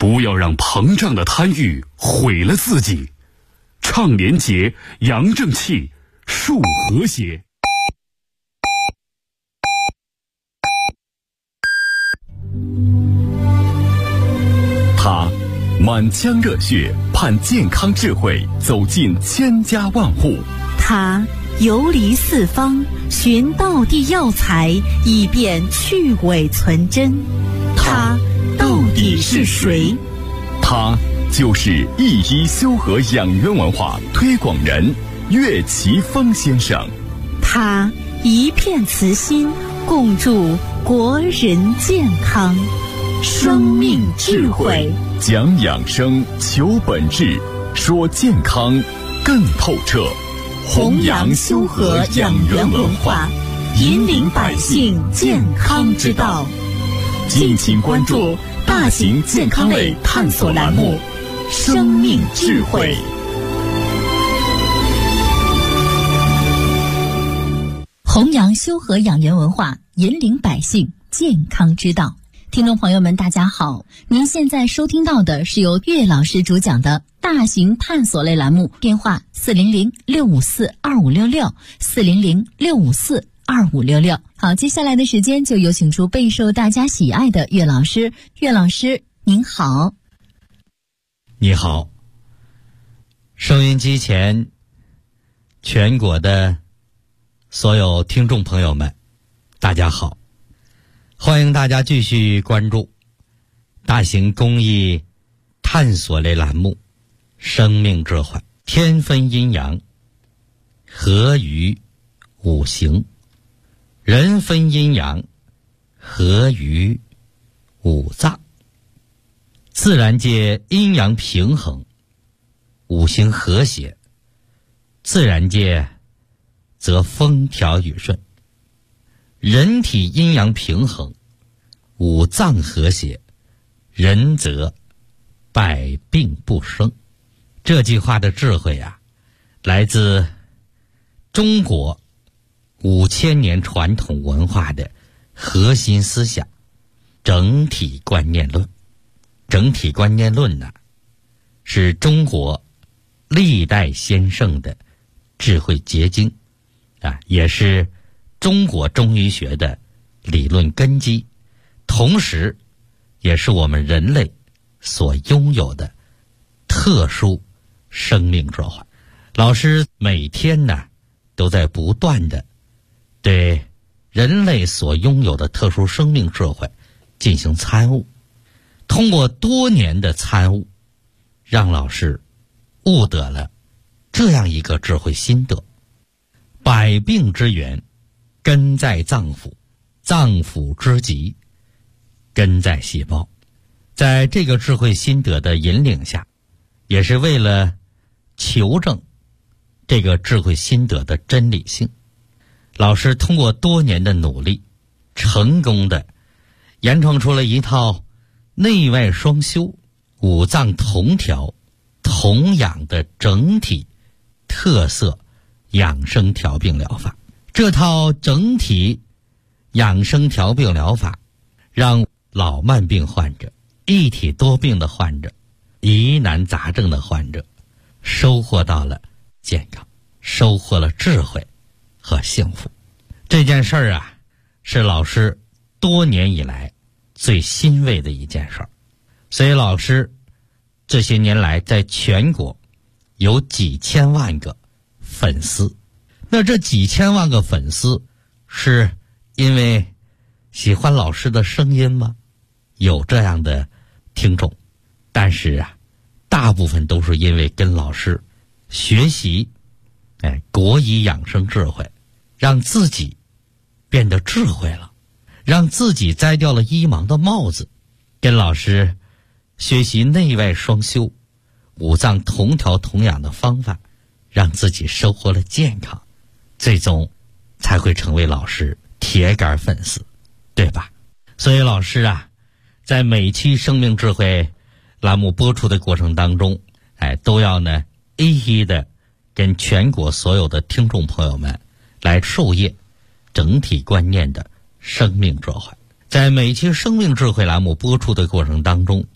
不要让膨胀的贪欲毁了自己。倡廉洁，扬正气，树和谐。 他满腔热血，盼健康智慧走进千家万户。 他游离四方，寻道地药材，以便去伪存真。他到底是谁？ 他就是一一修和养元文化推广人岳奇峰先生。 他一片慈心，共筑国人健康。生命智慧， 讲养生，求本质，说健康更透彻。 弘扬修和养元文化，引领百姓健康之道。敬请关注大型健康类探索栏目《生命智慧》。 弘扬修和养元文化，引领百姓健康之道。听众朋友们，大家好，您现在收听到的是由岳老师主讲的大型探索类栏目，电话400-654-2566，400-654-2566。好，接下来的时间就有请出备受大家喜爱的岳老师。岳老师您好。 你好，收音机前全国的所有听众朋友们，大家好，欢迎大家继续关注大型公益探索类栏目《生命智慧》，天分阴阳，合于五行；人分阴阳，合于五脏。自然界阴阳平衡，五行和谐，自然界则风调雨顺；人体阴阳平衡，五脏和谐，人则百病不生。这句话的智慧啊，来自中国5000年传统文化的核心思想——整体观念论。整体观念论呢，是中国历代先圣的智慧结晶啊，也是中国中医学的理论根基，同时也是我们人类所拥有的特殊生命智慧。老师每天呢，都在不断的对人类所拥有的特殊生命智慧进行参悟。通过多年的参悟，让老师悟得了这样一个智慧心得：百病之源根在脏腑，脏腑之疾根在细胞。在这个智慧心得的引领下，也是为了求证这个智慧心得的真理性，老师通过多年的努力，成功的研创出了一套内外双修、五脏同调、同养的整体特色养生调病疗法。这套整体养生调病疗法，让老慢病患者、一体多病的患者、疑难杂症的患者收获到了健康，收获了智慧和幸福。这件事儿啊，是老师多年以来最欣慰的一件事儿，所以老师这些年来在全国有几千万个粉丝。那这几千万个粉丝是因为喜欢老师的声音吗？有这样的听众，但是啊，大部分都是因为跟老师学习国医养生智慧，让自己变得智慧了，让自己摘掉了医盲的帽子，跟老师学习内外双修、五脏同调同养的方法，让自己收获了健康，最终才会成为老师铁杆粉丝，对吧？所以老师啊，在每期生命智慧栏目播出的过程当中，都要呢一一的跟全国所有的听众朋友们来授业整体观念的生命智慧。在每期生命智慧栏目播出的过程当中，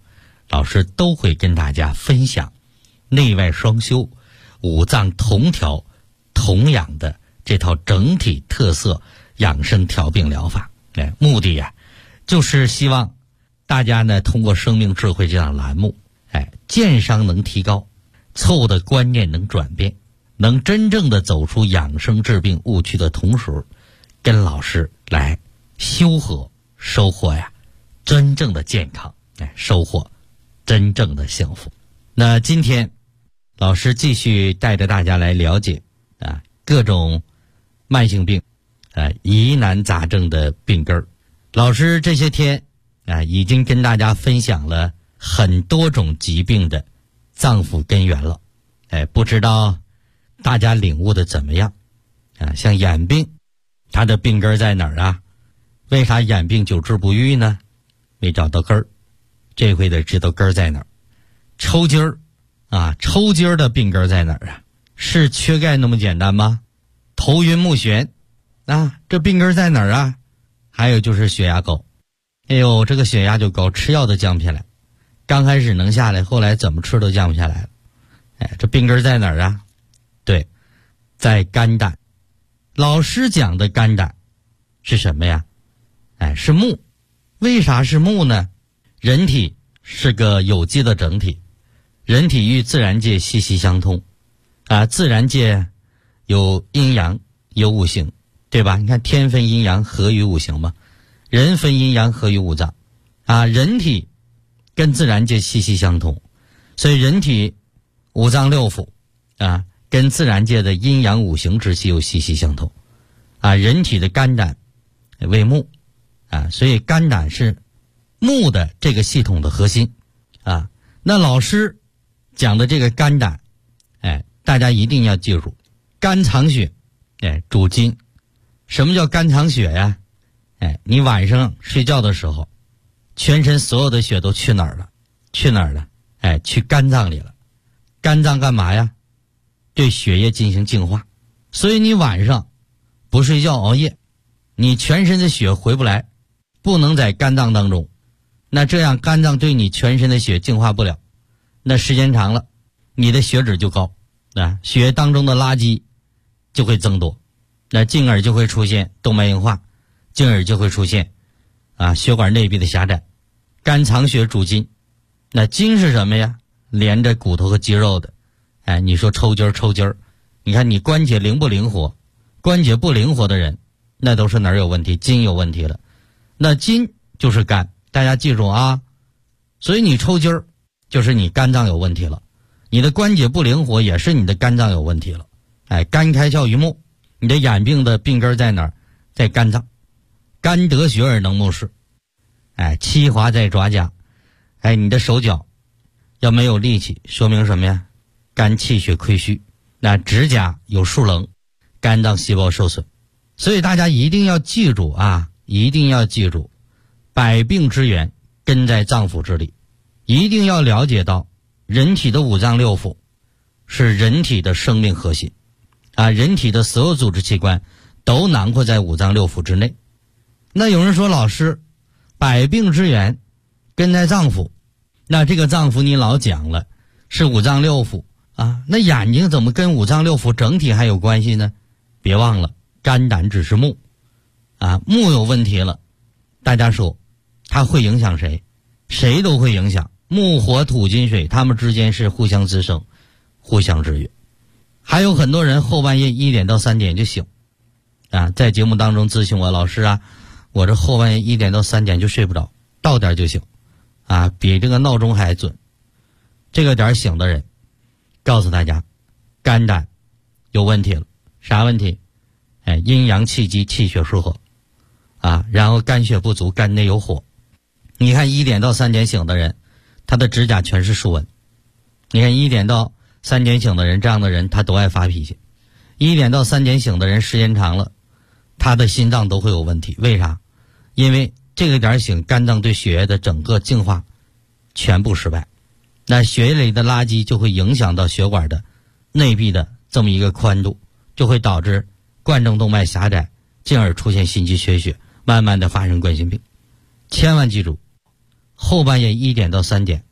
老师都会跟大家分享内外双修、五脏同调同养的这套整体特色养生调病疗法。目的就是希望大家呢通过生命智慧这档栏目，健商能提高，错误的观念能转变，能真正的走出养生治病误区的同时，跟老师来修和收获真正的健康，收获真正的幸福。那今天老师继续带着大家来了解各种慢性病疑难杂症的病根儿。老师这些天已经跟大家分享了很多种疾病的脏腑根源了，不知道大家领悟的怎么样像眼病，它的病根在哪儿为啥眼病久治不愈呢？没找到根儿，这回得知道根儿在哪儿。抽筋儿抽筋儿的病根在哪儿是缺钙那么简单吗？头晕目眩这病根在哪儿还有就是血压高，这个血压就高，吃药都降不下来，刚开始能下来，后来怎么吃都降不下来了。这病根在哪儿对，在肝胆。老师讲的肝胆是什么呀？是木。为啥是木呢？人体是个有机的整体，人体与自然界息息相通自然界有阴阳有五行，对吧？你看天分阴阳合于五行嘛，人分阴阳合于五脏人体跟自然界息息相通，所以人体五脏六腑跟自然界的阴阳五行之气又息息相通人体的肝胆为木所以肝胆是木的这个系统的核心那老师讲的这个肝胆大家一定要记住，肝藏血主筋。什么叫肝藏血呀？你晚上睡觉的时候，全身所有的血都去哪儿了？去哪儿了？去肝脏里了。肝脏干嘛呀？对血液进行净化。所以你晚上不睡觉熬夜，你全身的血回不来，不能在肝脏当中，那这样肝脏对你全身的血净化不了，那时间长了你的血脂就高血液当中的垃圾就会增多，那进而就会出现动脉硬化，进而就会出现血管内壁的狭窄。肝藏血主筋，那筋是什么呀？连着骨头和肌肉的你说抽筋儿，你看你关节灵不灵活？关节不灵活的人，那都是哪儿有问题？筋有问题了。那筋就是肝，大家记住所以你抽筋儿就是你肝脏有问题了，你的关节不灵活也是你的肝脏有问题了。肝开窍于目，你的眼病的病根在哪儿？在肝脏。肝得血而能目视，气滑在爪甲。你的手脚要没有力气，说明什么呀？肝气血亏虚。那指甲有疏棱，肝脏细胞受损。所以大家一定要记住一定要记住，百病之源根在脏腑之里。一定要了解到人体的五脏六腑是人体的生命核心人体的所有组织器官都囊括在五脏六腑之内。那有人说，老师，百病之源根在脏腑，那这个脏腑你老讲了是五脏六腑那眼睛怎么跟五脏六腑整体还有关系呢？别忘了肝胆只是木木有问题了，大家说它会影响谁？谁都会影响。木火土金水，它们之间是互相滋生互相制约。还有很多人后半夜1点到3点就醒在节目当中咨询我，老师我这后半夜1点到3点就睡不着，到点就醒比这个闹钟还准。这个点醒的人，告诉大家肝胆有问题了。啥问题？阴阳气机，气血失和然后肝血不足，肝内有火。你看1点到3点醒的人，他的指甲全是竖纹。你看1点到3点醒的人，这样的人他都爱发脾气。1点到3点醒的人，时间长了他的心脏都会有问题。为啥？因为这个点醒，肝脏对血液的整个净化全部失败，那血液里的垃圾就会影响到血管的内壁的这么一个宽度，就会导致冠状动脉狭窄，进而出现心肌缺血，慢慢的发生冠心病。千万记住，后半夜1点到3点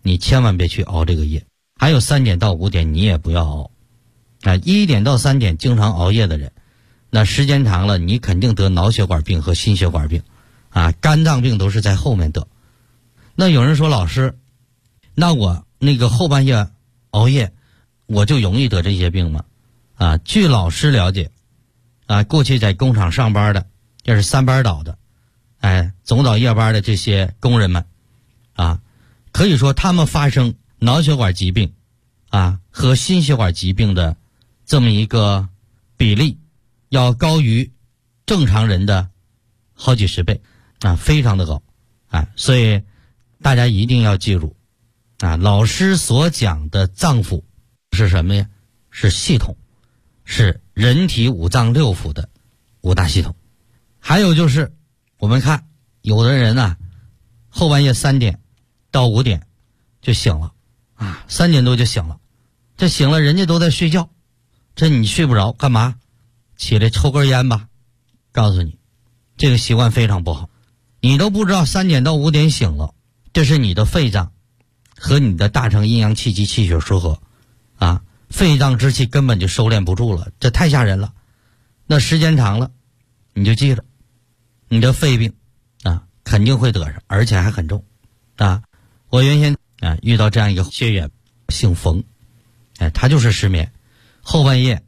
你千万别去熬这个夜。还有3点到5点你也不要熬，1点到3点经常熬夜的人，那时间长了你肯定得脑血管病和心血管病肝脏病都是在后面得。那有人说老师，那我那个后半夜熬夜我就容易得这些病吗？据老师了解过去在工厂上班的，这是3班倒的总倒夜班的这些工人们可以说他们发生脑血管疾病和心血管疾病的这么一个比例要高于正常人的好几十倍非常的高所以大家一定要记住老师所讲的脏腑是什么呀？是系统，是人体5脏6腑的5大系统。还有就是我们看有的人后半夜3点到5点就醒了3点多就醒了，这醒了人家都在睡觉，这你睡不着干嘛？起来抽根烟吧。告诉你这个习惯非常不好，你都不知道3点到5点醒了，这是你的肺脏和你的大肠阴阳气机气血失和肺脏之气根本就收敛不住了，这太吓人了。那时间长了你就记着，你的肺病肯定会得上，而且还很重我原先遇到这样一个学员姓冯他就是失眠，后半夜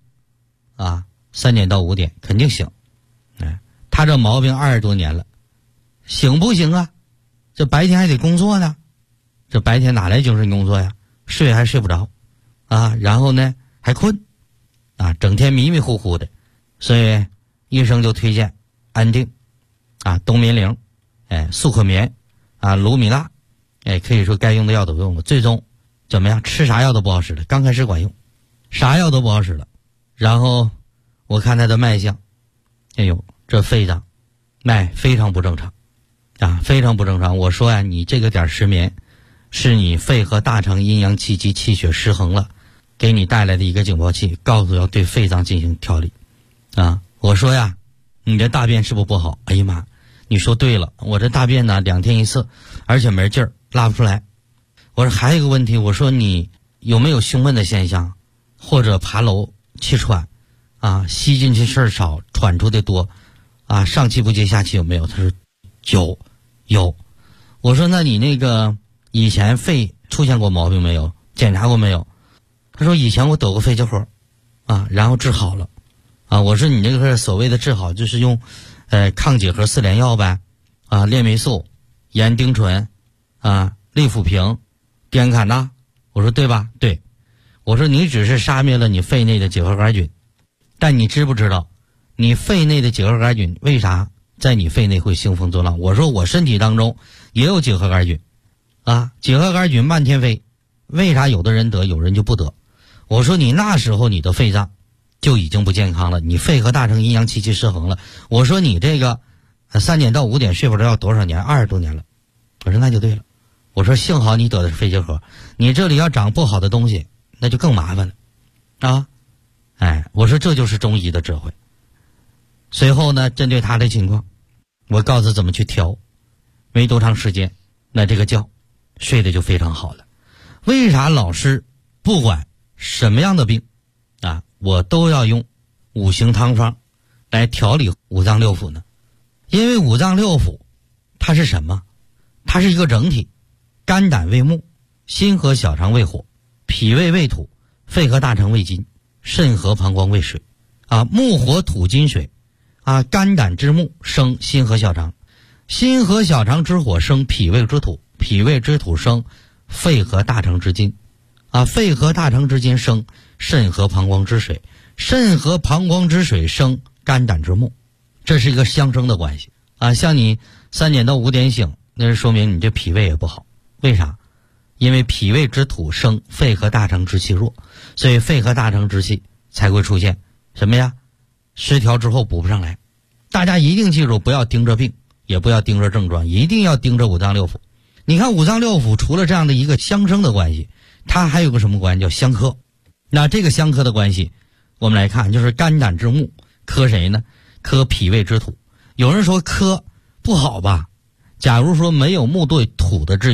3点到5点肯定醒他这毛病20多年了，醒不行啊？这白天还得工作呢，这白天哪来精神工作呀？睡还睡不着然后呢还困整天迷迷糊糊的，所以医生就推荐安定冬眠灵速可眠卢米娜可以说该用的药都用了，最终怎么样？吃啥药都不好使了，刚开始管用，啥药都不好使了。然后我看他的脉象，这肺脏脉非常不正常非常不正常。我说你这个点失眠是你肺和大肠阴阳气机气血失衡了，给你带来的一个警报器，告诉要对肺脏进行调理我说你这大便是不是不好？哎呀妈，你说对了，我这大便2天一次，而且没劲儿，拉不出来。我说还有一个问题，我说你有没有胸闷的现象，或者爬楼气喘吸进去事儿少，喘出的多上气不接下气有没有？他说有。我说那你那个以前肺出现过毛病没有？检查过没有？他说以前我得过肺结核然后治好了我说你这个所谓的治好就是用抗结核4联药呗链霉素、盐丁醇利辅平、地安卡钠。我说对吧？对。我说你只是杀灭了你肺内的结核杆菌，但你知不知道你肺内的结核杆菌为啥在你肺内会兴风作浪？我说我身体当中也有结核杆菌结核杆菌漫天飞，为啥有的人得有人就不得？我说你那时候你的肺脏就已经不健康了，你肺和大肠阴阳气机失衡了。我说你这个3点到5点睡不着要多少年？20多年了。我说那就对了，我说幸好你得的是肺结核，你这里要长不好的东西那就更麻烦了我说这就是中医的智慧。随后呢，针对他的情况，我告诉怎么去调，没多长时间那这个觉睡得就非常好了。为啥老师不管什么样的病我都要用5行汤方来调理5脏6腑呢？因为5脏6腑它是什么？它是一个整体，肝胆为木，心和小肠为火，脾胃为土，肺和大肠为金，肾和膀胱为水木火土金水肝胆之木生心和小肠，心和小肠之火生脾胃之土，脾胃之土生肺和大肠之金肺和大肠之金生肾和膀胱之水，肾和膀胱之水生肝胆之木，这是一个相生的关系像你3点到5点醒，那是说明你这脾胃也不好。为啥？因为脾胃之土生肺和大肠之气弱，所以肺和大肠之气才会出现什么呀？失调之后补不上来。大家一定记住，不要盯着病，也不要盯着症状，一定要盯着5脏6腑。你看5脏6腑除了这样的一个相生的关系，它还有个什么关系？叫相克。那这个相克的关系我们来看，就是肝胆之木克谁呢？克脾胃之土。有人说克不好吧，假如说没有木对土的制约，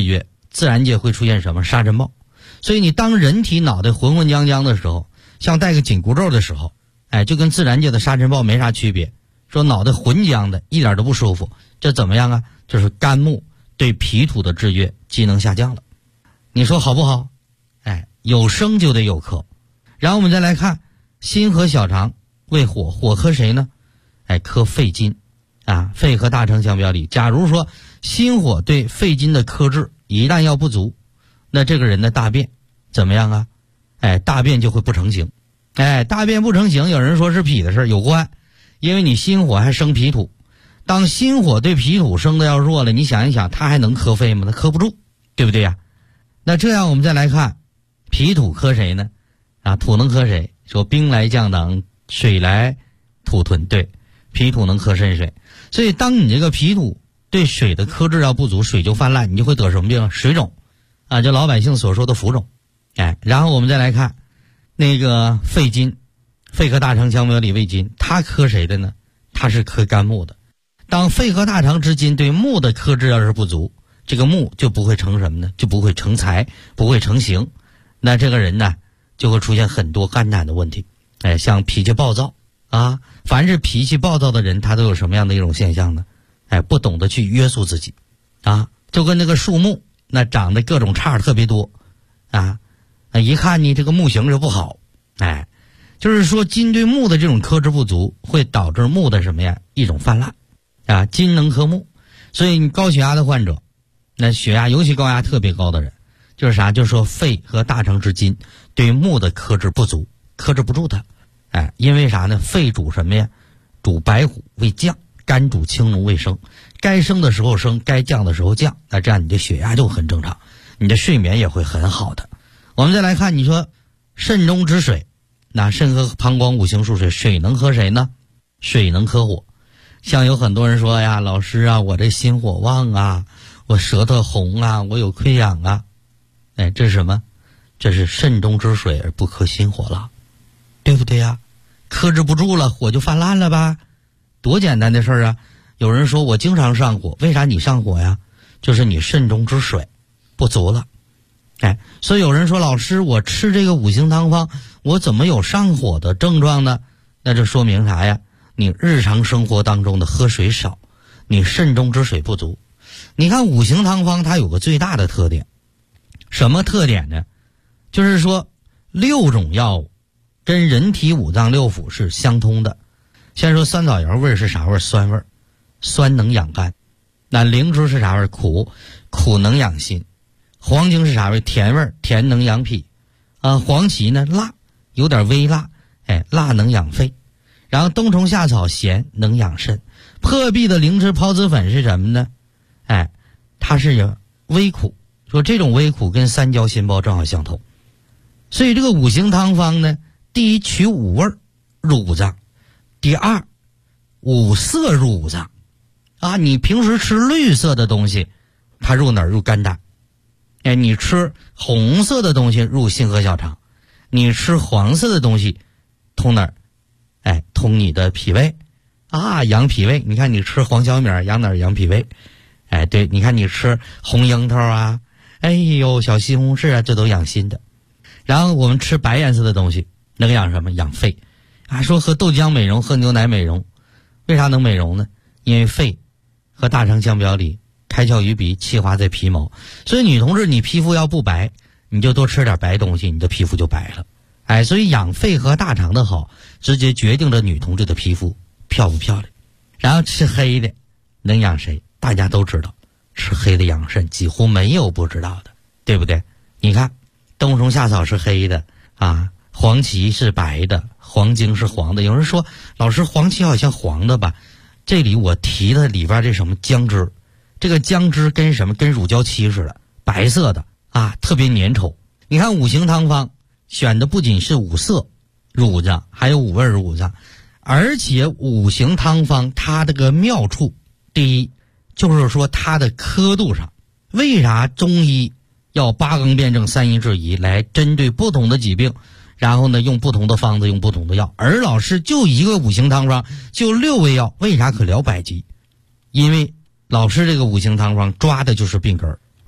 自然界会出现什么沙尘暴。所以你当人体脑袋浑浑浆浆的时候，像带个紧箍咒的时候，就跟自然界的沙尘暴没啥区别。说脑袋浑浆的，一点都不舒服，这怎么样啊？就是肝木对脾土的制约机能下降了。你说好不好？有生就得有克。然后我们再来看心和小肠为火，火克谁呢？克肺金啊，肺和大肠相表里。假如说心火对肺金的克制一旦要不足，那这个人的大便怎么样啊？大便就会不成形。大便不成形，有人说是脾的事有关，因为你心火还生脾土。当心火对脾土生的要弱了，你想一想，它还能克肺吗？它克不住，对不对呀？那这样我们再来看脾土克谁呢？土能克谁？说兵来将挡，水来土屯。对，脾土能克肾水。所以当你这个脾土对水的克制要不足，水就泛滥，你就会得什么病？水肿就老百姓所说的浮肿。然后我们再来看那个肺金，肺和大肠相表里为金，它克谁的呢？它是克肝木的。当肺和大肠之金对木的克制要是不足，这个木就不会成什么呢？就不会成材，不会成形。那这个人呢就会出现很多肝胆的问题。像脾气暴躁凡是脾气暴躁的人，他都有什么样的一种现象呢？不懂得去约束自己就跟那个树木那长得各种杈特别多一看你这个木型就不好。就是说金对木的这种克制不足，会导致木的什么呀？一种泛滥金能克木。所以你高血压的患者，那血压尤其高压特别高的人，就是啥？就是说肺和大肠之金对木的克制不足，克制不住它。因为啥呢？肺主什么呀？主白虎为降，肝主青龙为升。该升的时候升，该降的时候降，那这样你的血压就很正常，你的睡眠也会很好的。我们再来看，你说肾中之水，那肾和膀胱五行属水，水能克谁呢？水能克火。像有很多人说呀，老师我这心火旺我舌头红我有溃疡这是什么？这是肾中之水而不克心火了，对不对呀？克制不住了，火就泛滥了吧？多简单的事儿有人说我经常上火，为啥你上火呀？就是你肾中之水不足了。所以有人说，老师我吃这个五行汤方，我怎么有上火的症状呢？那这说明啥呀？你日常生活当中的喝水少，你肾中之水不足。你看五行汤方它有个最大的特点，什么特点呢？就是说6种药物跟人体五脏六腑是相通的。先说酸枣芽味是啥味？酸味，酸能养肝。那灵芝是啥味？苦，苦能养心。黄精是啥味？甜味，甜能养脾。黄芪呢辣，有点微辣，辣能养肺。然后冬虫夏草咸，能养肾。破壁的灵芝孢子粉是什么呢？它是有微苦，说这种微苦跟三焦心包正好相同。所以这个五行汤方呢，第一取五味入五脏，第二五色入五脏你平时吃绿色的东西，它入哪儿？入肝胆。你吃红色的东西入心和小肠，你吃黄色的东西通哪儿？通你的脾胃养脾胃。你看你吃黄小米养哪儿？养脾胃。对，你看你吃红樱桃小西红柿这都养心的。然后我们吃白颜色的东西，那个养什么？养肺。说喝豆浆美容，喝牛奶美容，为啥能美容呢？因为肺和大肠相表里，开窍于鼻，气化在皮毛。所以女同志你皮肤要不白，你就多吃点白东西，你的皮肤就白了。所以养肺和大肠的好，直接决定着女同志的皮肤漂不漂亮。然后吃黑的能养谁？大家都知道，吃黑的养肾，几乎没有不知道的，对不对？你看冬虫夏草是黑的黄芪是白的，黄精是黄的。有人说，老师黄芪好像黄的吧？这里我提的里边这什么姜汁，这个姜汁跟什么？跟乳胶漆似的，白色的特别粘稠。你看五行汤方选的不仅是五色入五脏，还有五味入五脏。而且五行汤方它这个妙处，第一就是说它的刻度上，为啥中医要八纲辩证三医制宜来针对不同的疾病，然后呢用不同的方子，用不同的药？而老师就一个五行汤方就6味药，为啥可疗百疾？因为老师这个五行汤方抓的就是病根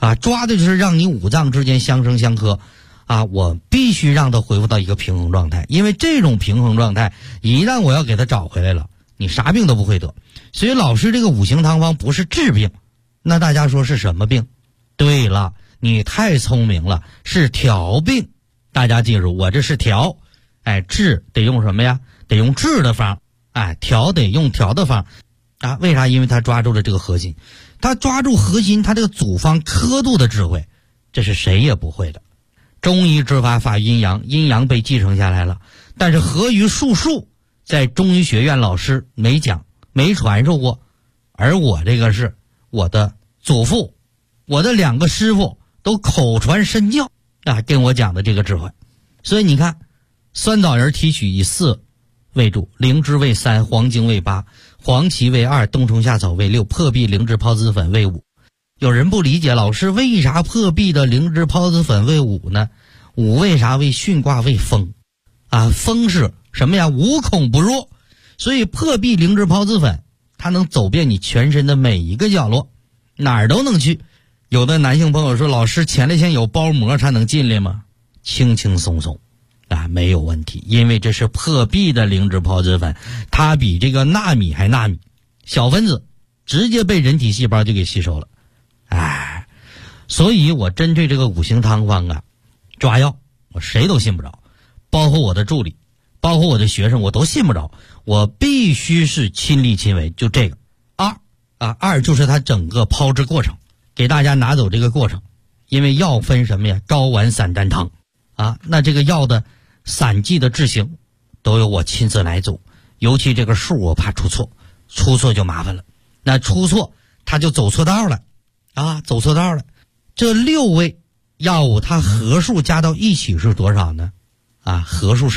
啊，抓的就是让你五脏之间相生相克啊，我必须让它恢复到一个平衡状态，因为这种平衡状态一旦我要给它找回来了，你啥病都不会得。所以老师这个五行汤方不是治病，那大家说是什么病？对了，你太聪明了，是调病。大家记住，我这是调，哎，治得用什么呀？得用治的方，哎，调得用调的方啊。为啥？因为他抓住了这个核心，他抓住核心，他这个祖方刻度的智慧，这是谁也不会的。中医之法法阴阳，阴阳被继承下来了，但是合于术数在中医学院老师没讲没传授过，而我这个是我的祖父，我的2个师傅都口传身教啊，跟我讲的这个智慧。所以你看，酸枣仁提取以4为主，灵芝为3，黄精为8，黄芪为2，冬虫夏草为6，破壁灵芝孢子粉为5。有人不理解，老师为啥破壁的灵芝孢子粉为5呢？5为啥为巽卦为风啊？风是什么呀？无孔不入，所以破壁灵芝孢子粉它能走遍你全身的每一个角落，哪儿都能去。有的男性朋友说，老师前列腺有包膜才能进来吗？轻轻松松啊，没有问题，因为这是破壁的灵芝孢子粉，它比这个纳米还纳米，小分子直接被人体细胞就给吸收了。哎，所以我针对这个五行汤方啊，抓药我谁都信不着，包括我的助理，包括我的学生，我都信不着，我必须是亲力亲为。就这个二就是它整个炮制过程，给大家拿走这个过程。因为药分什么呀？高丸散丹汤啊，那这个药的散剂的制型都由我亲自来做，尤其这个数我怕出错就麻烦了，那出错他就走错道了啊，走错道了。这6味药物它合数加到一起是多少呢？啊，合数是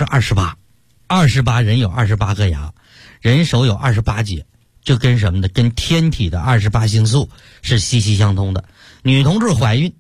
28，人有28颗牙，人手有28节，这跟什么呢？跟天体的28星宿是息息相通的。女同志怀孕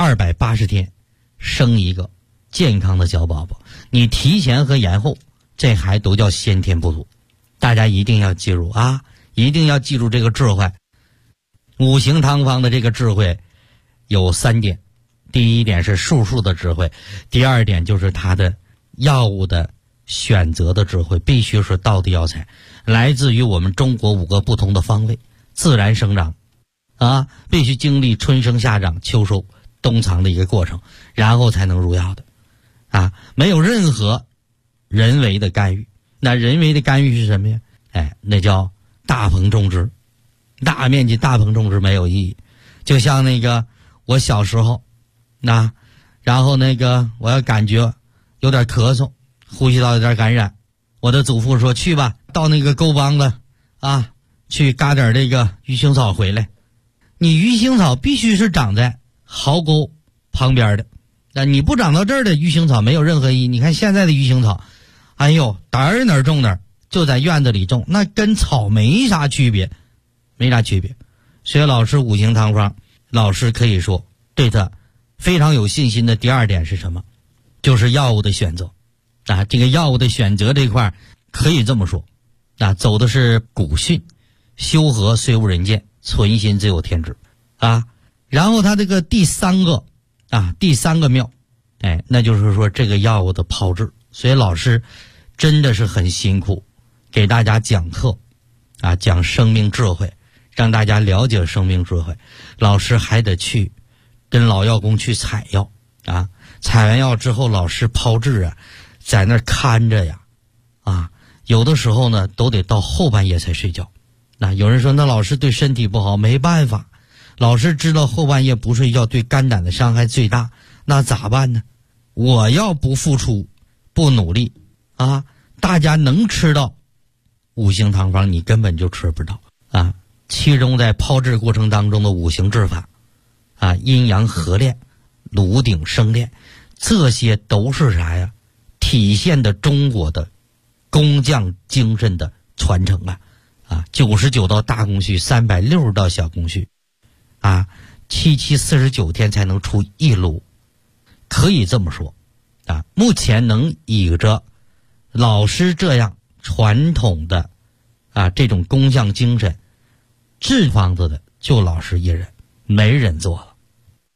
280天生一个健康的小宝宝，你提前和延后，这还都叫先天不足。大家一定要记住啊，一定要记住这个智慧。五行汤方的这个智慧有3点，第一点是术数的智慧，第2点就是它的药物的选择的智慧，必须是道地药材，来自于我们中国5个不同的方位，自然生长啊，必须经历春生夏长秋收冬藏的一个过程，然后才能入药的啊，没有任何人为的干预。那人为的干预是什么呀？哎，那叫大棚种植，大面积大棚种植没有意义。就像那个我小时候然后那个我要感觉有点咳嗽，呼吸道有点感染，我的祖父说去吧，到那个沟帮子啊，去嘎点这个鱼腥草回来。你鱼腥草必须是长在壕沟旁边的，那你不长到这儿的鱼腥草没有任何意义。你看现在的鱼腥草，哎呦，哪儿种哪儿，就在院子里种，那跟草没啥区别。所以老师五行汤方，老师可以说对他非常有信心的第2点是什么？就是药物的选择啊，这个药物的选择这块可以这么说啊，走的是古训，修和虽无人见，存心自有天知啊。然后他这个第三个妙，哎，那就是说这个药物的炮制。所以老师真的是很辛苦，给大家讲课啊，讲生命智慧，让大家了解生命智慧。老师还得去跟老药工去采药啊，采完药之后老师炮制啊，在那儿看着呀啊，有的时候呢都得到后半夜才睡觉。那有人说那老师对身体不好，没办法，老师知道后半夜不睡觉对肝胆的伤害最大，那咋办呢？我要不付出不努力啊，大家能吃到五行汤方你根本就吃不到啊。其中在炮制过程当中的五行制法啊，阴阳合炼，炉鼎生炼，这些都是啥呀？体现的中国的工匠精神的传承啊，99道大工序，360道小工序啊，749天才能出一炉。可以这么说啊，目前能以着老师这样传统的啊这种工匠精神制方子的就老师一人，没人做了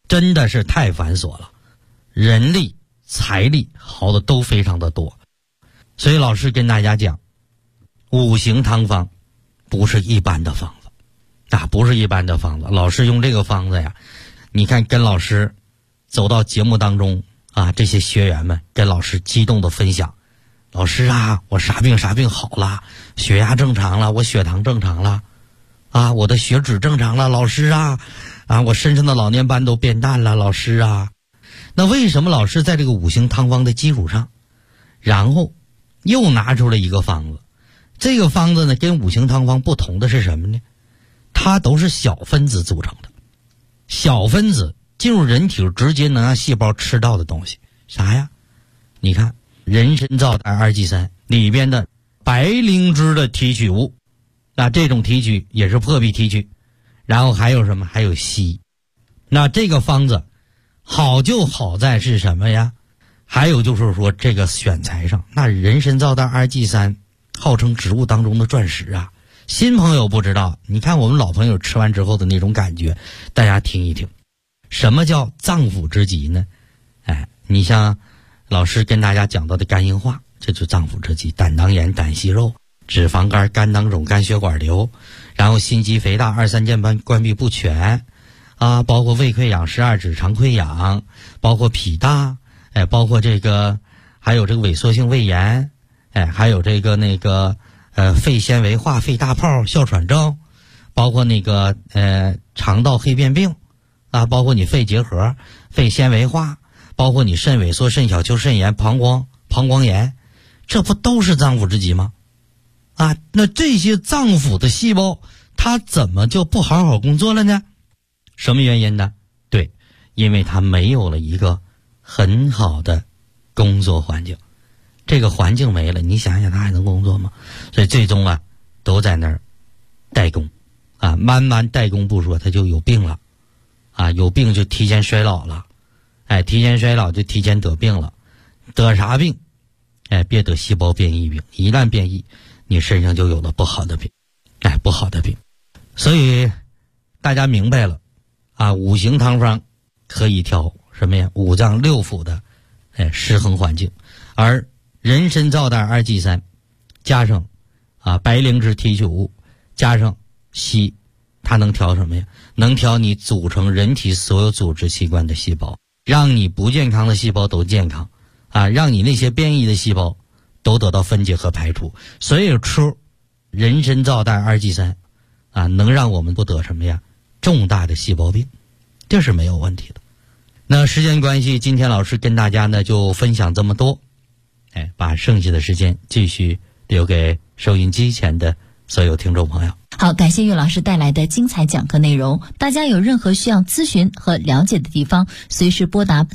真的是太繁琐了，人力财力耗的都非常的多。所以老师跟大家讲，五行汤方不是一般的方子啊，不是一般的方子。老师用这个方子呀，你看跟老师走到节目当中啊，这些学员们跟老师激动的分享，老师啊，我啥病好了，血压正常了，我血糖正常了啊，我的血脂正常了，老师啊，我身上的老年斑都变淡了，老师啊。那为什么老师在这个五行汤方的基础上，然后又拿出了一个方子？这个方子呢，跟五行汤方不同的是什么呢？它都是小分子组成的，小分子进入人体直接能让细胞吃到的东西，啥呀？你看人参皂苷二剂3里边的白灵芝的提取物，那这种提取也是破壁提取，然后还有什么？还有硒。那这个方子好就好在是什么呀？还有就是说这个选材上，那人参皂苷二剂3号称植物当中的钻石啊。新朋友不知道，你看我们老朋友吃完之后的那种感觉，大家听一听。什么叫脏腑之疾呢？你像老师跟大家讲到的肝硬化，这就是脏腑之疾；胆囊炎、胆息肉、脂肪肝、肝囊肿、肝血管瘤，然后心肌肥大、二三键瓣关闭不全啊，包括胃溃疡、十二指肠溃疡，包括脾大，包括这个还有这个萎缩性胃炎，还有这个肺纤维化、肺大泡、哮喘症，包括肠道黑变病啊，包括你肺结核、肺纤维化，包括你肾萎缩、肾小球肾炎、膀胱炎，这不都是脏腑之疾吗？啊，那这些脏腑的细胞它怎么就不好好工作了呢？什么原因呢？对，因为它没有了一个很好的工作环境。这个环境没了，你想想它还能工作吗？所以最终啊都在那儿怠工啊，慢慢怠工不说，它就有病了啊，有病就提前衰老了，提前衰老就提前得病了。得啥病？别得细胞变异病，一旦变异你身上就有了不好的病，不好的病。所以大家明白了啊，五行汤方可以调什么呀？五脏六腑的失衡环境。而人参皂苷二剂3加上白灵芝提取物加上硒，它能调什么呀？能调你组成人体所有组织器官的细胞，让你不健康的细胞都健康啊，让你那些变异的细胞都得到分解和排除。所以吃人参皂苷二剂3能让我们不得什么呀？重大的细胞病，这是没有问题的。那时间关系，今天老师跟大家呢就分享这么多，把剩下的时间继续留给收音机前的所有听众朋友。 好，感谢岳老师带来的精彩讲课内容。大家有任何需要咨询和了解的地方，随时拨打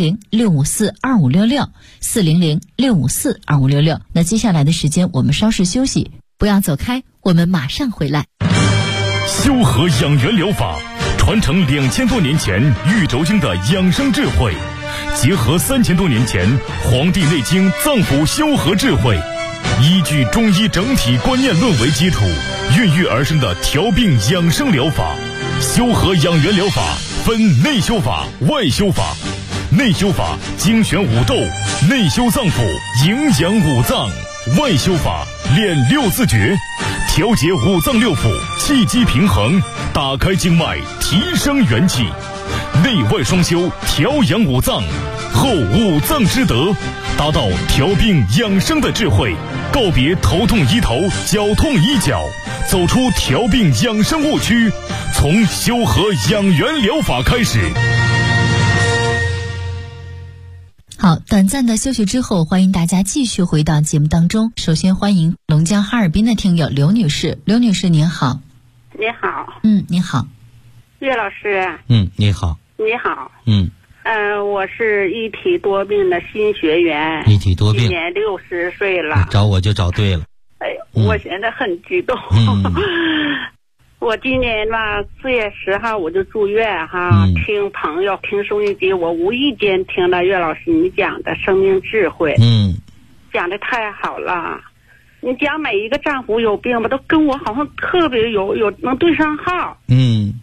400-654-2566 400-654-2566。那接下来的时间我们稍事休息，不要走开，我们马上回来。 修和养元疗法传承2000多年前玉轴经的养生智慧，结合3000多年前《黄帝内经》脏腑修和智慧，依据中医整体观念论为基础，孕育而生的调病养生疗法。修和养元疗法分内修法、外修法。内修法精选五斗，内修脏腑，营养五脏；外修法练六字诀，调节五脏六腑，气机平衡，打开经脉，提升元气。内外双修，调养五脏，后五脏之德，达到调病养生的智慧，告别头痛医头，脚痛医脚，走出调病养生误区，从修和养元疗法开始。 好，短暂的休息之后，欢迎大家继续回到节目当中。首先欢迎龙江哈尔滨的听友刘女士。刘女士您好。 你好。 您好。 岳老师。 你好。 你好。我是一体多病的新学员。 一体多病。 今年60岁了。 找我就找对了。 我现在很激动。我今年吧4月10号我就住院哈，听朋友听收音机，我无意间听到岳老师你讲的生命智慧，讲的太好了。你讲每一个丈夫有病吧，都跟我好像特别有能对上号。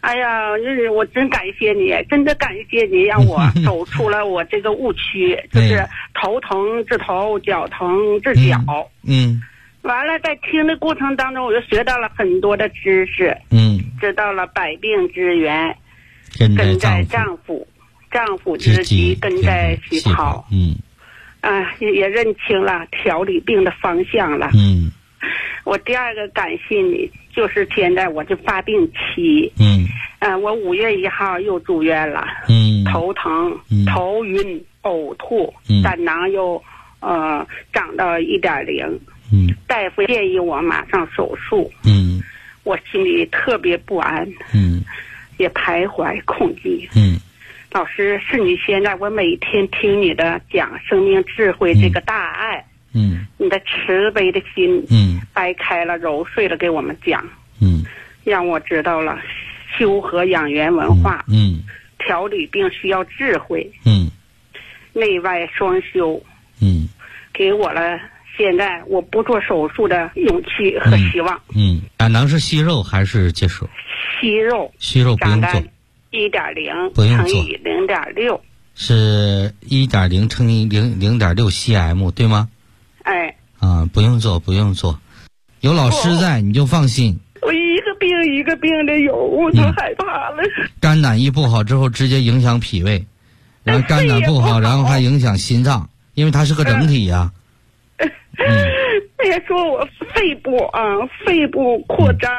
哎呀，我真感谢你，真的感谢你，让我走出了我这个误区，就是头疼治头，脚疼治脚。完了，在听的过程当中，我就学到了很多的知识。知道了百病之源，根在脏腑，脏腑之疾根在细胞。也认清了调理病的方向了。我第二个感谢你，就是现在我这发病期。我5月1号又住院了。头疼、头晕、呕吐，胆囊又长到1.0。大夫建议我马上手术。我心里特别不安。也徘徊恐惧。老师，是你现在我每天听你的讲生命智慧这个大爱。你的慈悲的心，掰开了揉碎了给我们讲，让我知道了修和养元文化，调理病需要智慧，内外双修，给我了现在我不做手术的勇气和希望。 胆囊是息肉还是结石？ 息肉不用做 ，1.0 不用做乘以0.6， 是1.0乘以0.6 cm 对吗？不用做，有老师在你就放心。 我一个病一个病的有，我就害怕了。 肝胆一不好之后，直接影响脾胃，然后肝胆不好，然后还影响心脏，因为它是个整体呀。 别说我肺部扩张，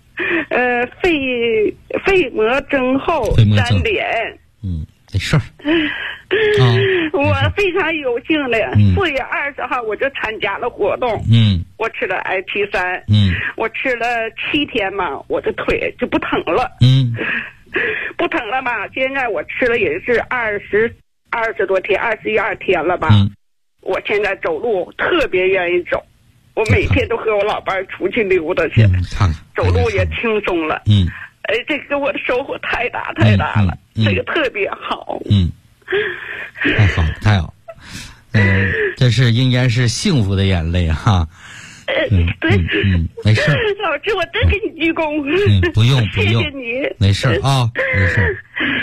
肺膜增厚，粘连。没事儿。 我非常有幸的，4月20号我就参加了活动。我吃了 IP3。我吃了7天嘛，我的腿就不疼了。不疼了嘛，现在我吃了也是20多天，21、22天了吧。我现在走路特别愿意走，我每天都和我老伴出去溜达去，走路也轻松了。这给我的收获太大了，这个特别好。 太好，这是应该是幸福的眼泪哈。 对， 没事。 老师，我真给你鞠躬。 不用， 谢谢你。 没事啊，没事。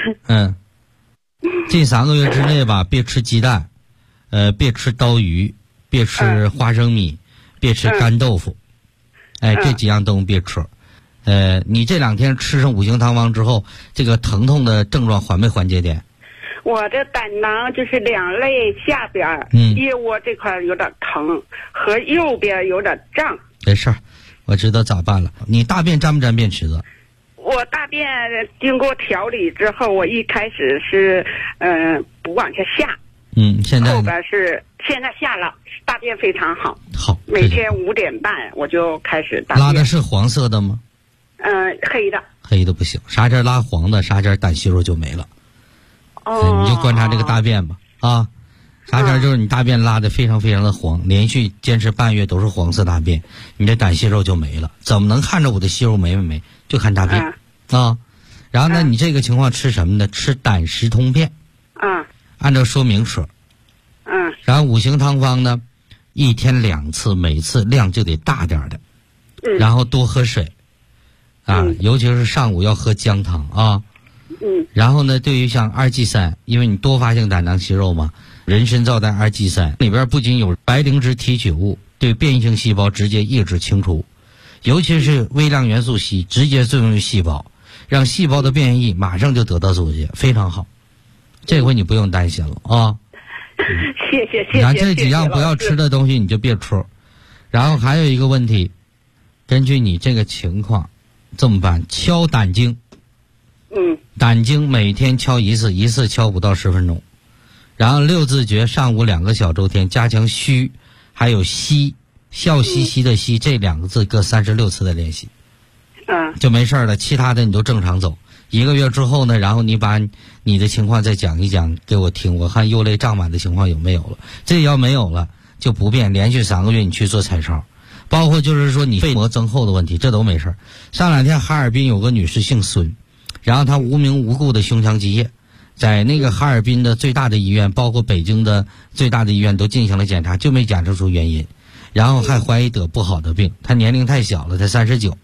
这3个月之内吧，别吃鸡蛋，别吃刀鱼，别吃花生米，别吃干豆腐，这几样东西别吃。你这2天吃上5行汤方之后，这个疼痛的症状缓没缓解点？ 我的胆囊就是2肋下边，腋窝这块有点疼，和右边有点胀。 没事儿，我知道咋办了。你大便沾不沾便池子？ 我大便经过调理之后，我一开始是不往下下。 现在后边是现在下了，大便非常好。 好， 每天5点半我就开始大便。 拉的是黄色的吗？ 黑的。 黑的不行，啥阵拉黄的，啥阵胆息肉就没了。你就观察这个大便吧啊，啥阵就是你大便拉的非常非常的黄，连续坚持半月都是黄色大便，你这胆息肉就没了。怎么能看着我的息肉没？就看大便啊。然后呢，你这个情况吃什么呢？吃胆石通片。按照说明吃。然后5行汤方呢，1天2次，每次量就得大点的。然后多喝水。尤其是上午要喝姜汤啊。然后呢，对于像二剂3，因为你多发性胆囊息肉嘛，人参皂苷二剂3里边不仅有白灵脂提取物，对变异性细胞直接抑制清除，尤其是微量元素硒直接作用于细胞，让细胞的变异马上就得到阻截，非常好。这回你不用担心了啊。 谢谢。 你看这几样不要吃的东西你就别吃。然后还有一个问题，根据你这个情况这么办，敲胆经。胆经每天敲一次敲5到10分钟。然后6字诀上午2个小周天，加强虚还有息，笑嘻嘻的嘻，这2个字各36次的练习。就没事了，其他的你都正常走。1个月之后呢，然后你把你的情况再讲一讲给我听，我看右肋胀满的情况有没有了。这要没有了就不变，连续3个月你去做彩超，包括就是说你肺膜增厚的问题，这都没事。上2天哈尔滨有个女士姓孙，然后她无名无故的胸腔积液，在那个哈尔滨的最大的医院，包括北京的最大的医院都进行了检查，就没检测出原因，然后还怀疑得不好的病。她年龄太小了，才39。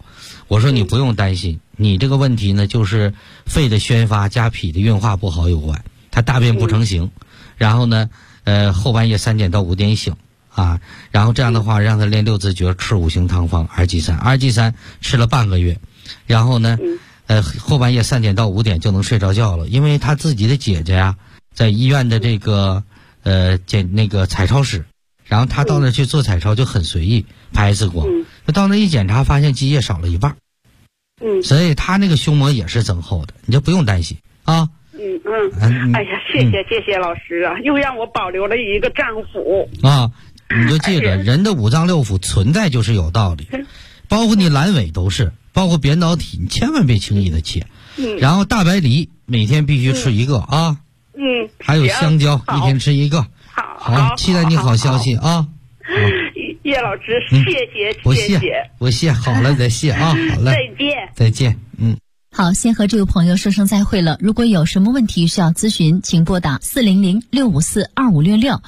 我说你不用担心，你这个问题呢，就是肺的宣发加脾的运化不好有关。他大便不成形，然后呢，后半夜3点到5点醒啊，然后这样的话让他练6字诀，吃5行汤方2G3吃了半个月，然后呢，后半夜3点到5点就能睡着觉了，因为他自己的姐姐呀，在医院的这个那个彩超室，然后他到那去做彩超就很随意，拍1次光，到那一检查发现积液少了一半，所以他那个胸膜也是增厚的，你就不用担心啊。 哎呀，谢谢老师啊，又让我保留了一个脏腑啊！你就记着，人的5脏6腑存在就是有道理，包括你阑尾都是，包括扁桃体，你千万别轻易的切。然后大白梨每天必须吃1个啊。还有香蕉一天吃1个。好，期待你好消息啊！ 叶老师，谢谢， 不谢，好了再谢啊，好了，再见。 好，先和这位朋友说声再会了。如果有什么问题需要咨询，请拨打400-654-2566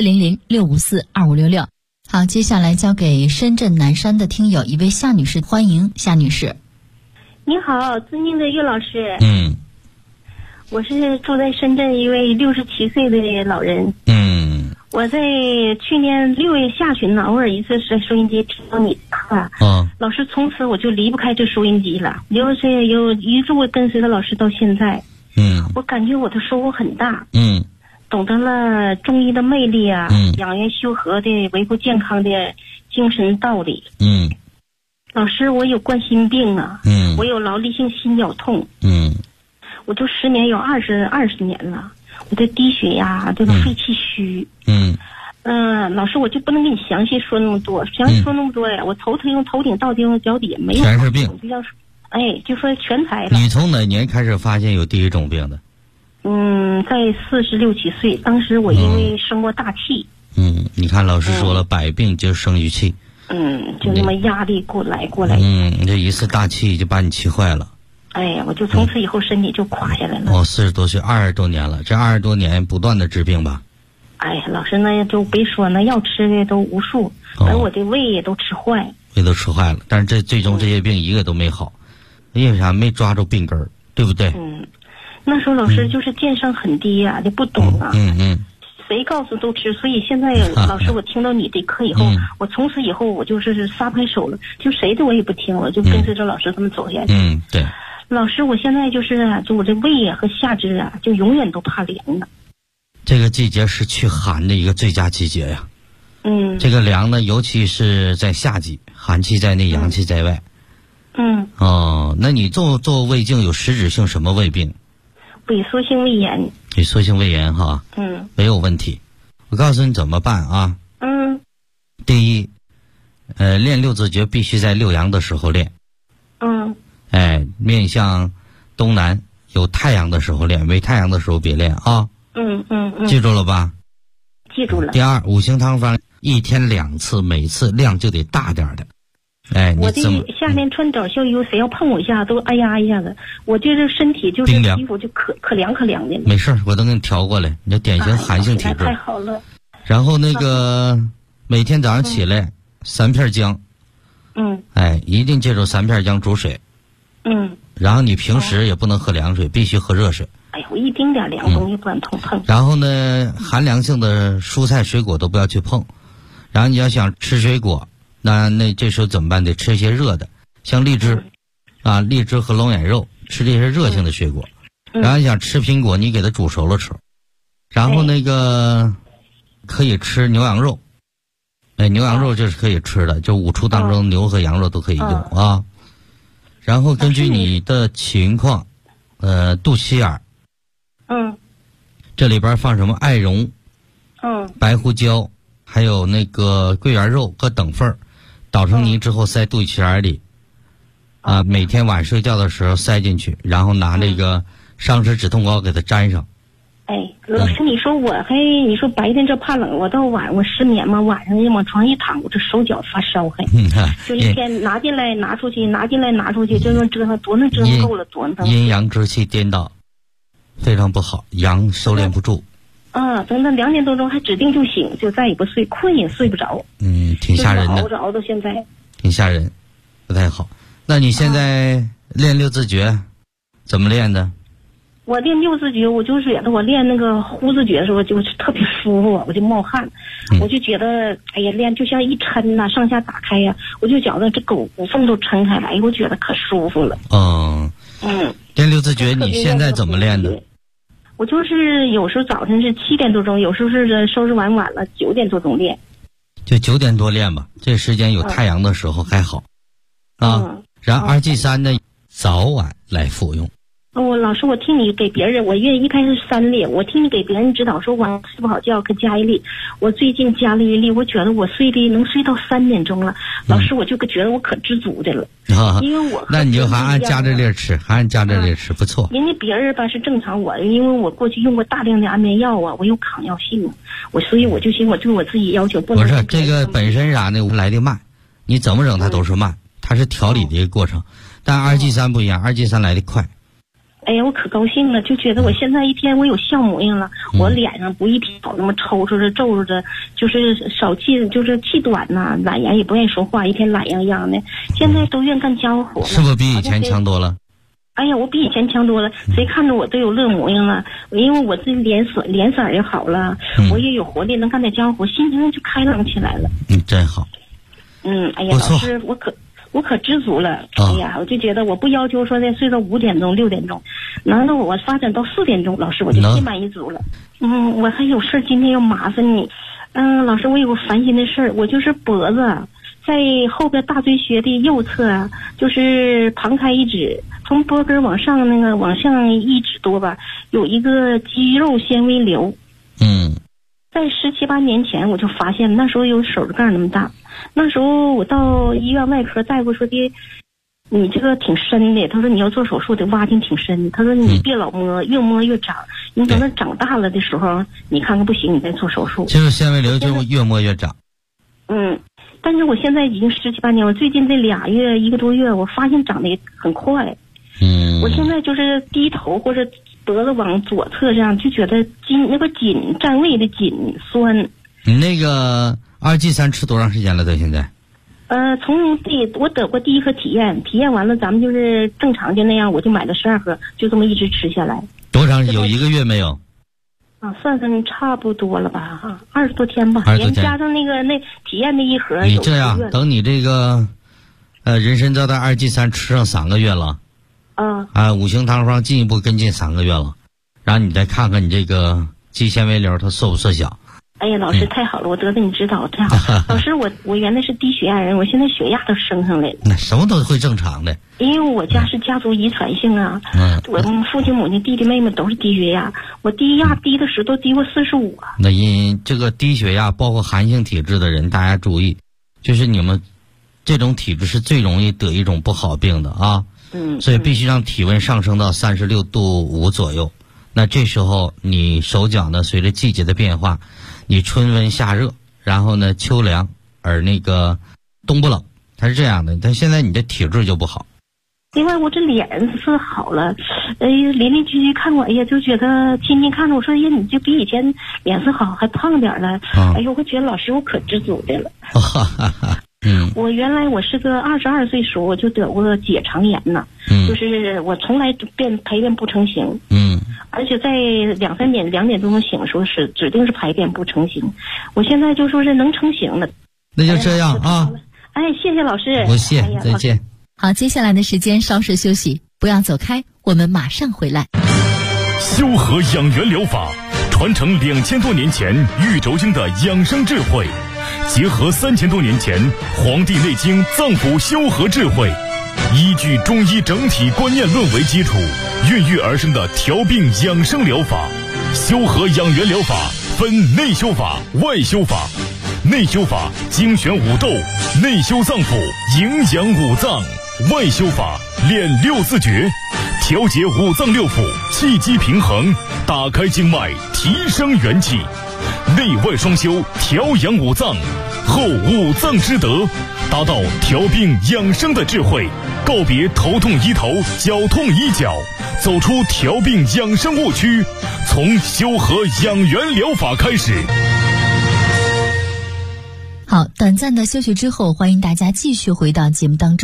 400-654-2566。好，接下来交给深圳南山的听友一位夏女士，欢迎夏女士。 你好，尊敬的岳老师。我是住在深圳一位67岁的老人。我在去年6月下旬呢，偶尔一次在收音机听到你的老师，从此我就离不开这收音机了，就是一路跟随着老师到现在。我感觉我的收获很大。懂得了中医的魅力啊，养元修和的维护健康的精神道理。老师，我有冠心病啊，我有劳力性心绞痛。我就失眠有20年了，我的低血压，这个肺气虚。老师，我就不能跟你详细说那么多，呀，我从头顶到脚底没有， 全是病， 就说全才了。 你从哪年开始发现有第一种病的？ 在46、7岁，当时我因为生过大气。 你看老师说了，百病皆生于气。 就那么压力过来。 这一次大气就把你气坏了。 我就从此以后身体就垮下来了。 40多岁，20多年了，这20多年不断的治病吧？ 老师，那就别说，那药吃的都无数，而我的胃也都吃坏。 胃都吃坏了，但是这最终这些病一个都没好，因为啥？没抓住病根儿，对不对？ 那时候老师就是健商很低呀，就不懂啊。谁告诉都吃，所以现在老师，我听到你这课以后，我从此以后我就是撒拍手了，就谁的我也不听了，就跟随着老师他们走下去。 对。 老师，我现在就我这胃啊和下肢啊，就永远都怕凉了。 这个季节是驱寒的一个最佳季节呀。这个凉呢，尤其是在夏季，寒气在内，阳气在外。那你做胃镜有实质性什么胃病？ 萎缩性胃炎。 萎缩性胃炎哈。没有问题。我告诉你怎么办啊。第一，练6字诀必须在6阳的时候练。面向东南，有太阳的时候练，没太阳的时候别练啊。记住了吧？ 记住了。 第二，5行汤方1天2次，每次量就得大点的。 我这夏天穿短袖衣服，谁要碰我一下都哎呀一下子，我这身体就是皮肤就可凉的。 没事，我都给你调过来，你这典型寒性体质。 太好了。 然后那个每天早上起来3片姜。一定记住3片姜煮水。然后你平时也不能喝凉水，必须喝热水。 我一丁点凉东西不敢碰。 然后呢，寒凉性的蔬菜水果都不要去碰。然后你要想吃水果，那这时候怎么办？得吃一些热的，像荔枝，荔枝和龙眼肉，吃这些热性的水果。然后你想吃苹果，你给它煮熟了吃。然后那个可以吃牛羊肉，牛羊肉这是可以吃的，就5畜当中牛和羊肉都可以用啊。然后根据你的情况，肚脐眼儿，这里边放什么艾绒，白胡椒，还有那个桂圆肉和等份儿，捣成泥之后塞肚脐眼里，每天晚睡觉的时候塞进去，然后拿那个伤湿止痛膏给它粘上。 老师，你说你说白天这怕冷，我到晚我失眠嘛，晚上往床一躺，我这手脚发烧就一天拿进来拿出去，拿进来拿出去，这能折腾多能折腾够了，多能阴阳之气颠倒，非常不好，阳收敛不住。 等到2点多钟还指定就醒，就再也不睡，困也睡不着。 挺吓人的， 熬着到现在， 挺吓人，不太好。 那你现在练六字诀怎么练的？ 我练六字诀，我就觉得我练那个呼字诀的时候就特别舒服，我就冒汗，我就觉得哎呀练就像一抻呐，上下打开呀，我就觉得这骨缝都抻开来，我觉得可舒服了。 练六字诀你现在怎么练的？ 我就是有时候早晨是7点多钟，有时候是收拾完晚了9点多钟练。 就9点多练吧，这时间有太阳的时候还好。然后2G3呢，早晚来服用。 老师，我听你给别人，我愿意一开始3粒，我听你给别人指导说晚上睡不好觉可加1粒，我最近加了1粒，我觉得我睡的能睡到3点钟了。老师，我就觉得我可知足的了，因为我那你就还按加这粒吃，不错。 人家别人吧是正常，我因为我过去用过大量的安眠药啊，我有抗药性，所以我就寻我对我自己要求不能。 不是这个本身啥呢？来的慢，你怎么整它都是慢，它是调理的一个过程。但2G3不一样，2G3来的快。 哎呀，我可高兴了，就觉得我现在一天我有笑模样了，我脸上不一挑那么抽抽着皱着的，就是少气，就是气短呐，懒言也不愿意说话，一天懒洋洋的。现在都愿干家务活了， 是不是比以前强多了？ 哎呀，我比以前强多了，谁看着我都有乐模样了，因为我自己脸色也好了，我也有活力，能干点家务活，心情就开朗起来了。 真好。 哎呀，老师，我可知足了。哎呀，我就觉得我不要求说再睡到5点钟、6点钟，难道我发展到4点钟，老师我就心满意足了。我还有事今天要麻烦你。老师，我有个烦心的事儿，我就是脖子在后边大椎穴的右侧，就是旁开1指，从脖根往上1指多吧，有一个肌肉纤维瘤。在17、18年前我就发现，那时候有手指盖那么大。那时候我到医院外科大夫说的，你这个挺深的，他说你要做手术得挖进挺深，他说你别老摸，越摸越长，你等它长大了的时候，你看看不行，你再做手术。 就是纤维瘤就越摸越长。 但是我现在已经17、18年，我最近这2月1个多月，我发现长得很快。我现在就是低头或者脖子往左侧这样，就觉得那个紧站位的紧酸。 你那个2G3吃多长时间了？到现在？ 从我得过第1盒体验完了，咱们就是正常就那样，我就买了12盒，就这么一直吃下来。 多长？有1个月没有？ 算算差不多了吧，20多天吧，连加上那体验的1盒。 你这样，等你这个人参皂苷2G3吃上3个月了。五行汤方进一步跟进3个月了，然后你再看看你这个肌纤维瘤它缩不缩小。 哎呀，老师太好了，我得到你指导太好。老师，我原来是低血压人，我现在血压都升上来了。 那什么都会正常的， 因为我家是家族遗传性啊。我父亲、母亲、弟弟、妹妹都是低血压，我低压低的时都低过45啊。 那因这个低血压，包括寒性体质的人，大家注意，就是你们这种体质是最容易得一种不好病的啊。所以必须让体温上升到36度5左右。那这时候你手脚呢，随着季节的变化，你春温夏热，然后呢秋凉，而那个冬不冷，它是这样的。但现在你的体质就不好。 另外我这脸是好了，邻居看我，哎呀就觉得亲戚看着我说，哎呀你就比以前脸色好，还胖点了。哎呦，我觉得老师我可知足的了。我原来我是个22岁时候我就得过结肠炎呢，就是我从来排便不成形，而且在2、3点2点钟醒的时候是指定是排便不成形，我现在就说是能成型了。 那就这样啊。 谢谢老师。 不谢，再见。 好，接下来的时间稍事休息，不要走开，我们马上回来。 修和养元疗法传承2000多年前玉轴经的养生智慧，结合3000多年前《黄帝内经》脏腑修和智慧，依据中医整体观念论为基础，孕育而生的调病养生疗法。修和养元疗法分内修法、外修法。内修法精选五斗，内修脏腑，营养五脏；外修法练6字诀，调节五脏六腑，气机平衡，打开经脉，提升元气。内外双修，调养五脏，后五脏之德，达到调病养生的智慧，告别头痛医头，脚痛医脚，走出调病养生误区，从修和养元疗法开始。 好，短暂的休息之后，欢迎大家继续回到节目当中。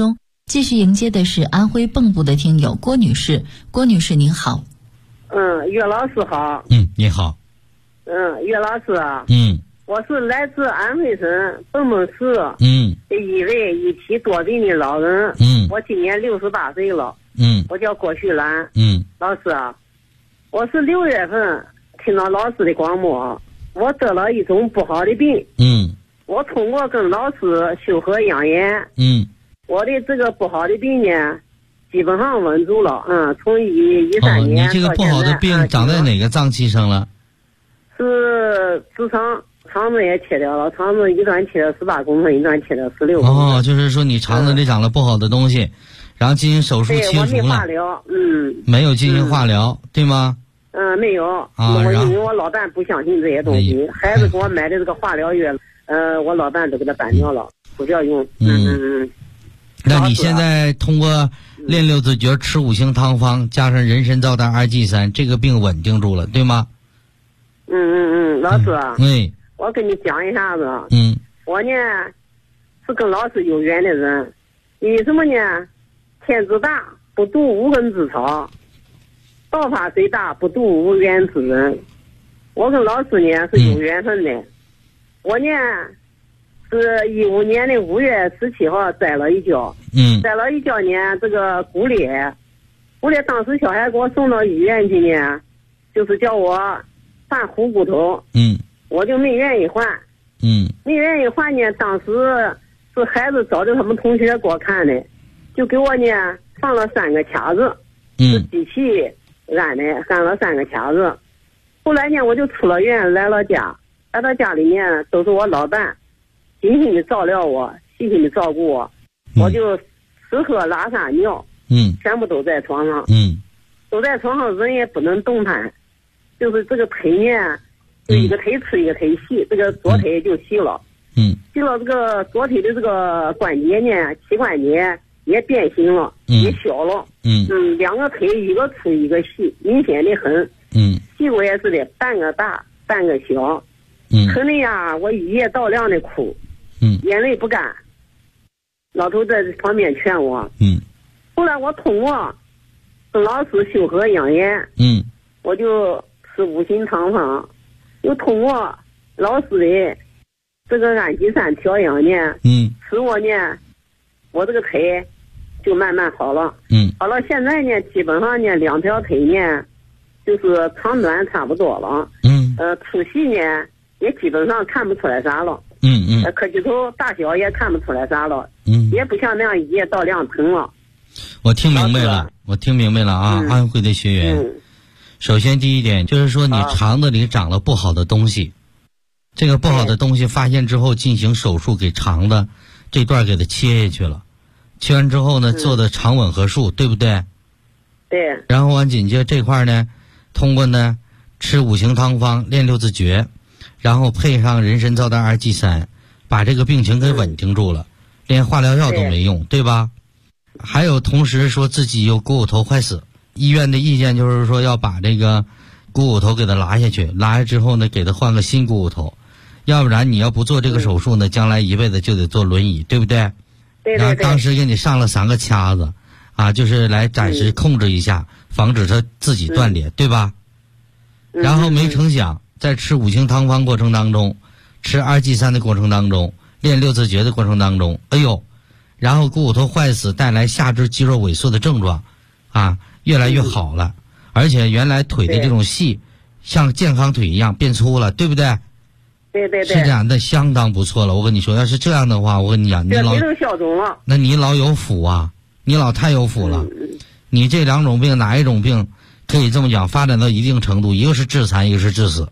继续迎接的是安徽蚌埠的听友郭女士。郭女士您好。 岳老师好。 你好。 岳老师啊。我是来自安徽省蚌埠市的一位遗体多病的老人。我今年68岁了。我叫郭旭兰。老师啊，我是6月份听到老师的广播，我得了一种不好的病。我通过跟老师修和养颜，我的这个不好的病呢，基本上稳住了。从13年。 你这个不好的病长在哪个脏器上了？ 是直肠，肠子也切掉了，肠子一段切了18公分，一段切了16公分。 就是说你肠子里长了不好的东西，然后进行手术切除了。 对，我没化疗。 没有进行化疗，对吗？ 没有。因为我老伴不相信这些东西，孩子给我买的这个化疗药，我老伴都给他办掉了，不叫用。 那你现在通过练六字诀、吃5行汤方，加上人参皂苷2G3，这个病稳定住了，对吗？ 老师。我跟你讲一下子。我呢是跟老师有缘的人，为什么呢？天之大，不渡无根之草；道法虽大，不渡无缘之人。我跟老师呢是有缘分的。我呢是15年的5月17号栽了一跤。栽了一跤呢，这个骨裂当时小孩给我送到医院去呢，就是叫我换虎骨头。我就没愿意换。没愿意换呢，当时是孩子找着他们同学给我看的，就给我呢放了3个卡子，是机器安的，安了3个卡子。后来呢，我就出了院，来到家里面都是我老伴精心的照料我，细心的照顾我。我就吃喝拉撒尿，全部都在床上。都在床上，人也不能动弹，就是这个腿呢，就一个腿粗一个腿细，这个左腿就细了。细了，这个左腿的这个关节呢，膝关节也变形了，也小了。2个腿一个粗一个细，明显的很。屁股也是的，半个大半个小。疼的呀，我一夜到亮的哭。眼泪不干。老头在这旁边劝我。后来我通过跟老师修和养颜，我就吃5行汤方，又通过老师的这个氨基酸调养呢，使我呢，我这个腿就慢慢好了。好了，现在呢，基本上呢，2条腿呢，就是长短差不多了。粗细呢，也基本上看不出来啥了。磕鸡头大小也看不出来啥了。也不像那样一夜到亮疼了。 我听明白了啊，安徽的学员。首先第一点就是说，你肠子里长了不好的东西，这个不好的东西发现之后，进行手术给肠子这段给它切下去了，切完之后呢，做的肠吻合术，对不对？ 对。 然后完紧接着这块呢，通过呢吃5行汤方，练6字诀，然后配上人参皂苷2G3，把这个病情给稳定住了，连化疗药都没用，对吧？还有同时说自己有股骨头坏死，医院的意见就是说要把这个股骨头给它拉下去，拉下之后呢，给它换个新股骨头，要不然你要不做这个手术呢，将来一辈子就得坐轮椅，对不对？ 对。 然后当时给你上了3个掐子，就是来暂时控制一下，防止它自己断裂，对吧？然后没成想，在吃5行汤方过程当中，吃2G3的过程当中，练6字诀的过程当中，然后股骨头坏死带来下肢肌肉萎缩的症状，越来越好了，而且原来腿的这种细，像健康腿一样变粗了，对不对？ 对。 是这样的，相当不错了。我跟你说，要是这样的话，我跟你讲，那你老有福啊，你老太有福了。你这2种病哪一种病可以这么讲，发展到一定程度，一个是致残，一个是致死。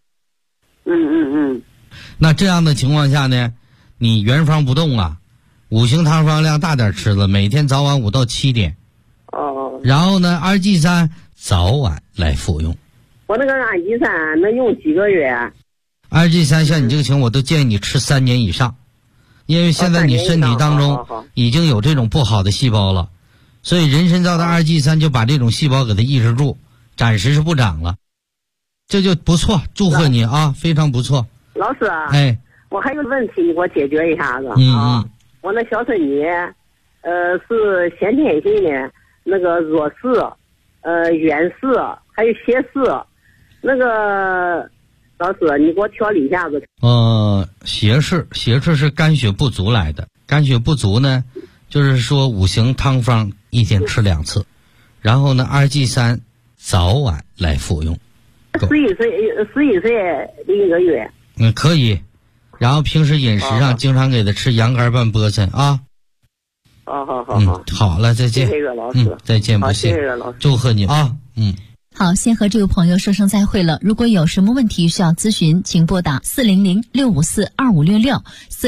那这样的情况下呢，你原方不动啊，5行汤方量大点吃了，每天早晚5到7点。然后呢，2G3早晚来服用。 我那个2G3能用几个月 ？2G3像你这个情况，我都建议你吃3年以上，因为现在你身体当中已经有这种不好的细胞了，所以人参皂苷2G3就把这种细胞给它抑制住，暂时是不长了，这就不错，祝贺你啊，非常不错。 老师，我还有问题，你给我解决一下子我那小孙女是先天性的那个弱视、远视，还有斜视。那个老师，你给我调理一下子。 斜视是肝血不足来的。肝血不足呢，就是说五行汤方一天吃2次，然后呢2G3早晚来服用。 11岁1个月。 可以。然后平时饮食上经常给他吃羊肝拌菠菜啊。 好。 好了，再见。 谢谢老师。 再见，不谢。 谢谢老师。 祝贺你啊。 好，先和这位朋友说声再会了。如果有什么问题需要咨询，请拨打400-654-2566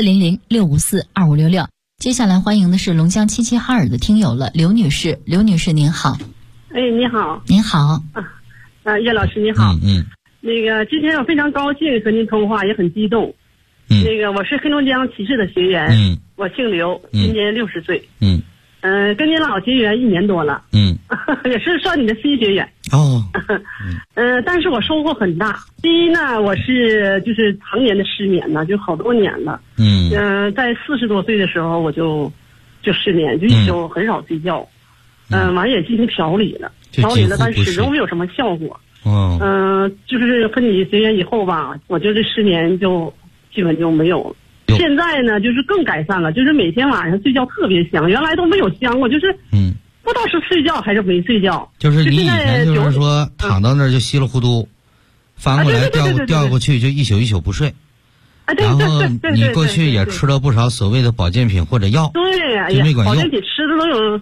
400-654-2566。接下来欢迎的是龙江齐齐哈尔的听友了，刘女士。刘女士您好。 你好。 您好。 叶老师你好。那个今天我非常高兴和您通话，也很激动。那个我是黑龙江齐市的学员。我姓刘，今年60岁。跟您老结缘1年多了。也是算你的新学员。但是我收获很大。第一呢，我是就是常年的失眠呢，就好多年了。在40多岁的时候我就失眠，就一宿很少睡觉。完也进行调理了，但始终没有什么效果。就是和你结缘以后吧，我就是失眠就基本就没有了。现在呢，就是更改善了，就是每天晚上睡觉特别香，原来都没有香过，就是不知道是睡觉还是没睡觉。 就是你以前就是说躺到那儿就稀里糊涂，翻过来掉过去就一宿一宿不睡。然后你过去也吃了不少所谓的保健品或者药， 对， 没管用。 保健品吃的都有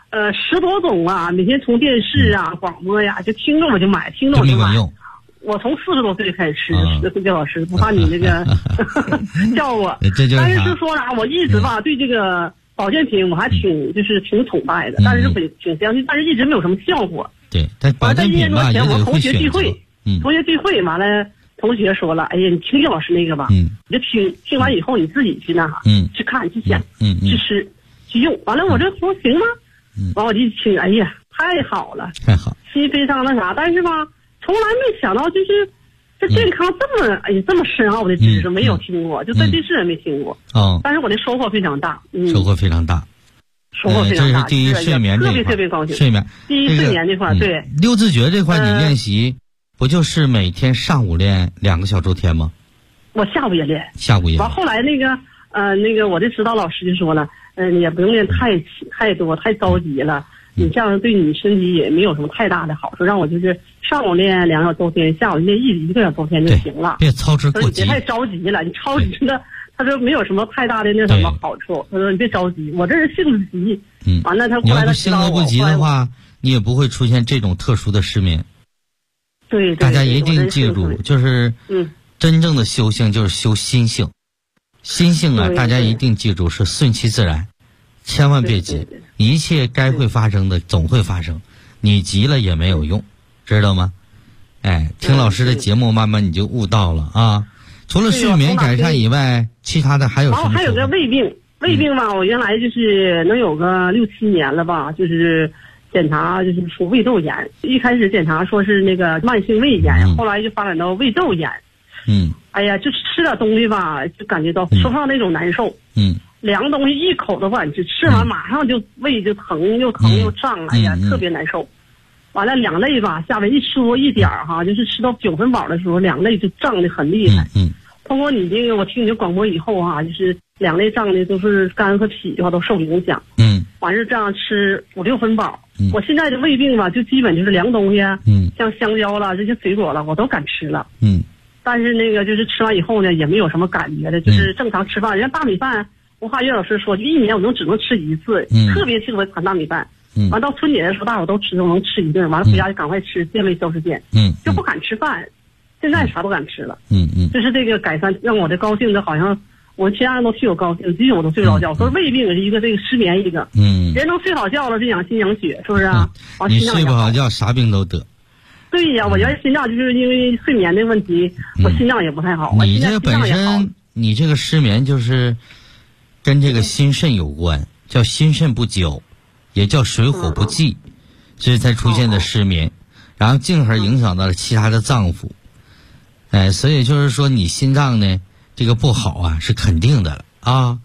10多种啊，每天从电视啊、广播呀就听着我就买，听着我就买。我从40多岁就开始吃叶老师，不怕你那个叫我。但是就说啥，我一直吧对这个保健品我还挺崇拜的，但是挺相信，但是一直没有什么效果。 对，但保健品吧也得会选择。我同学聚会完了，同学说了，哎呀，你听叶老师那个吧，你就听完以后你自己去那啥，去看去想，去吃去用。完了我这说行吗？完我就一听，哎呀，太好了， 太好， 心非常那啥，但是吧。从来没想到，就是这健康这么深奥的知识没有听过，就在电视也没听过。但是我的收获非常大。 收获非常大。这是第一，睡眠这一块。 特别高兴。 睡眠。 第一，睡眠这块，对。 六字诀这块你练习，不就是每天上午练2个小周天吗？ 我下午也练。 下午也。 完后来那个我的指导老师就说了，你也不用练太多，太着急了。你这样对你身体也没有什么太大的好处，让我就是上午练2个小周天，下午练1个小周天就行了。 别操之过急， 别太着急了。你着急了，他说没有什么太大的那什么好处。他说你别着急，我这是性子急。完了他后来他性子不急的话，你也不会出现这种特殊的失眠。 对， 大家一定记住，就是真正的修性就是修心性。心性啊，大家一定记住是顺其自然，千万别急。一切该会发生的总会发生，你急了也没有用，知道吗？听老师的节目，慢慢你就悟到了啊。除了睡眠改善以外，其他的还有什么？ 还有个胃病吧，我原来就是能有个6、7年了吧，就是检查就是出胃窦炎，一开始检查说是那个慢性胃炎，后来就发展到胃窦炎。哎呀，就吃点东西吧，就感觉到说不上那种难受。凉东西一口都不敢吃，吃完马上就胃就疼，又胀，哎呀，特别难受。完了两肋吧，下边一缩一点哈，就是吃到9分饱的时候，两肋就胀得很厉害。通过你这个，我听你的广播以后哈，就是两肋胀的都是肝和脾的话都受影响。完事这样吃5、6分饱。我现在的胃病吧，就基本就是凉东西，像香蕉了这些水果了，我都敢吃了。但是那个就是吃完以后呢，也没有什么感觉的，就是正常吃饭。人家大米饭。我话岳老师说，就1年我只能吃1次，特别适合产大米饭。完到春节的时候，大伙都能吃1顿，完了回家就赶快吃健胃消食片。就不敢吃饭，现在啥都敢吃了。就是这个改善让我的高兴的，好像我其他人都替我高兴，基本我都睡不着觉。说胃病是一个，这个失眠一个。人能睡好觉了，就养心养血，是不是啊？ 你睡不好觉，啥病都得。 对呀，我原来心脏就是因为睡眠的问题，我心脏也不太好。 你这本身，你这个失眠就是跟这个心肾有关，叫心肾不交，也叫水火不济，这才出现的失眠，然后进而影响到了其他的脏腑。所以就是说你心脏呢这个不好啊是肯定的了啊。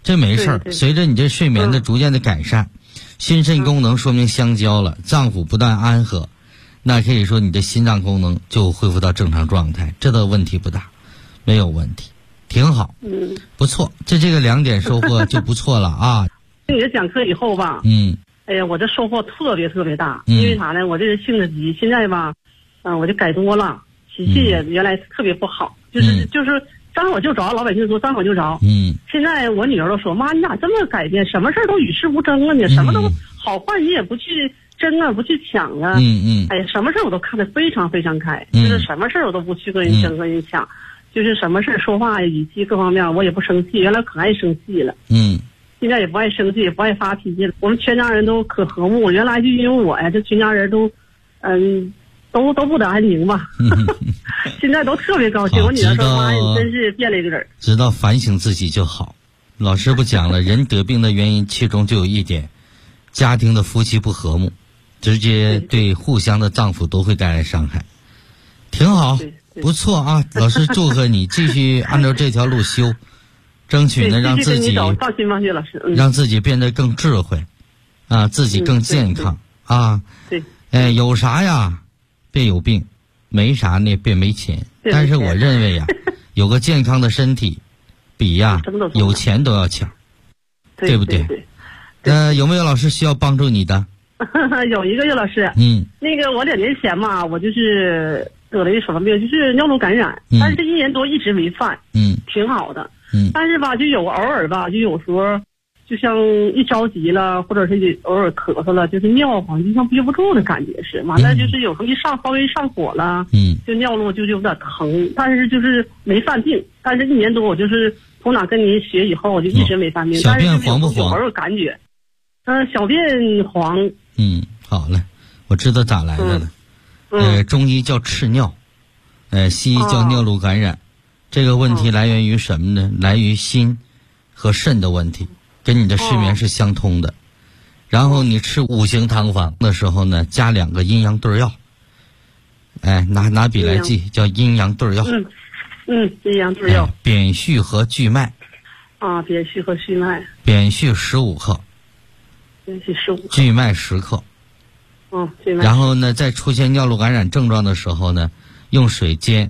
这没事儿。随着你这睡眠的逐渐的改善，心肾功能说明相交了，脏腑不断安和，那可以说你的心脏功能就恢复到正常状态，这都问题不大，没有问题，挺好。不错，这个2点收获就不错了啊。 听你的讲课以后吧，哎呀，我这收获特别特别大，因为啥呢？我这人性子急，现在吧，我就改多了，脾气也原来特别不好，就是张口就着，老百姓说张口就着。现在我女儿都说，妈，你咋这么改变？什么事儿都与世无争了，你什么都好坏你也不去争啊，不去抢啊。哎呀，什么事儿我都看得非常非常开，就是什么事儿我都不去跟人争跟人抢，就是什么事儿说话语气各方面我也不生气，原来可爱生气了。现在也不爱生气，也不爱发脾气了。我们全家人都可和睦，原来就因为我呀，这全家人都，都不得安宁吧。现在都特别高兴。我女儿说：“妈，你真是变了一个人。” 知道反省自己就好。老师不讲了，人得病的原因其中就有一点，家庭的夫妻不和睦，直接对互相的脏腑都会带来伤害。挺好，不错啊！老师祝贺你，继续按照这条路修。争取呢，让自己放心吧，岳老师， 让自己变得更智慧，啊，自己更健康啊。 对， 有啥呀，别有病；没啥呢，别没钱。但是我认为呀，有个健康的身体，比呀有钱都要强，对不对？有没有老师需要帮助你的？ 有一个岳老师，那个我2年前嘛，我就是得了一什么病，就是尿路感染，但是这1年多一直没犯，挺好的。但是吧，就有偶尔吧，就有时候，就像一着急了，或者是偶尔咳嗽了，就是尿好像就像憋不住的感觉是。完了就是有时候稍微上火了，就尿路就有点疼，但是就是没犯病。但是1年多我就是从哪跟您学以后，我就一直没犯病。 小便黄不黄？ 偶尔感觉，小便黄。 好嘞，我知道咋来的了。中医叫赤尿，西医叫尿路感染。这个问题来源于什么呢？来于心和肾的问题，跟你的睡眠是相通的。然后你吃5行汤方的时候呢，加2个阴阳对药。拿笔来记，叫阴阳对药。 阴阳对药。 扁蓄和巨脉。 扁蓄和巨脉。 扁蓄15克。 扁蓄15克。 巨脉10克。 巨脉。 然后呢，在出现尿路感染症状的时候呢，用水煎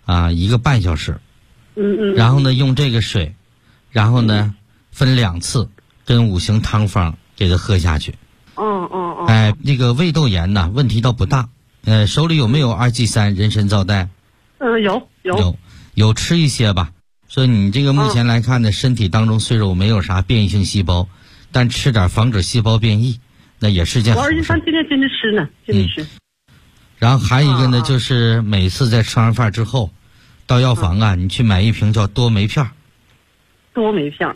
1个半小时。然后呢，用这个水，然后呢，分2次，跟5行汤方给它喝下去。那个胃窦炎呢，问题倒不大。手里有没有2G3人参皂苷？有吃一些吧。所以你这个目前来看呢，身体当中虽然没有啥变异性细胞，但吃点防止细胞变异，那也是件好事。 我2G3天天吃呢，天天吃。 然后还有一个呢，就是每次在吃完饭之后。到药房你去买一瓶叫多酶片。 多酶片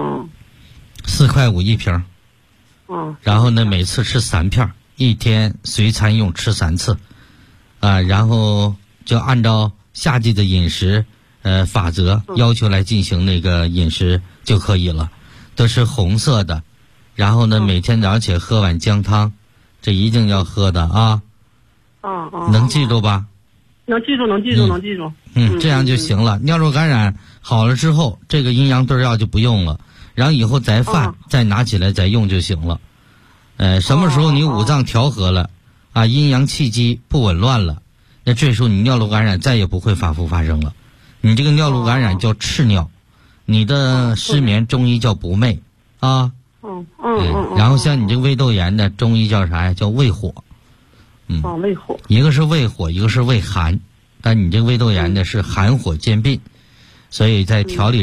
，4块5一瓶。然后呢，每次吃3片，1天随餐用，吃3次。然后就按照夏季的饮食法则要求来进行那个饮食就可以了。都是红色的。然后呢，每天早上起来喝碗姜汤，这一定要喝的啊。能记住吧？ 能记住。 这样就行了。尿路感染好了之后，这个阴阳对药就不用了，然后以后再犯，再拿起来再用就行了。什么时候你五脏调和了，阴阳气机不紊乱了，那这时候你尿路感染再也不会反复发生了。你这个尿路感染叫赤尿，你的失眠中医叫不寐然后像你这个胃窦炎呢，中医叫啥呀？叫胃火。 胃火。 一个是胃火，一个是胃寒。但你这个胃窦炎呢是寒火兼并，所以在调理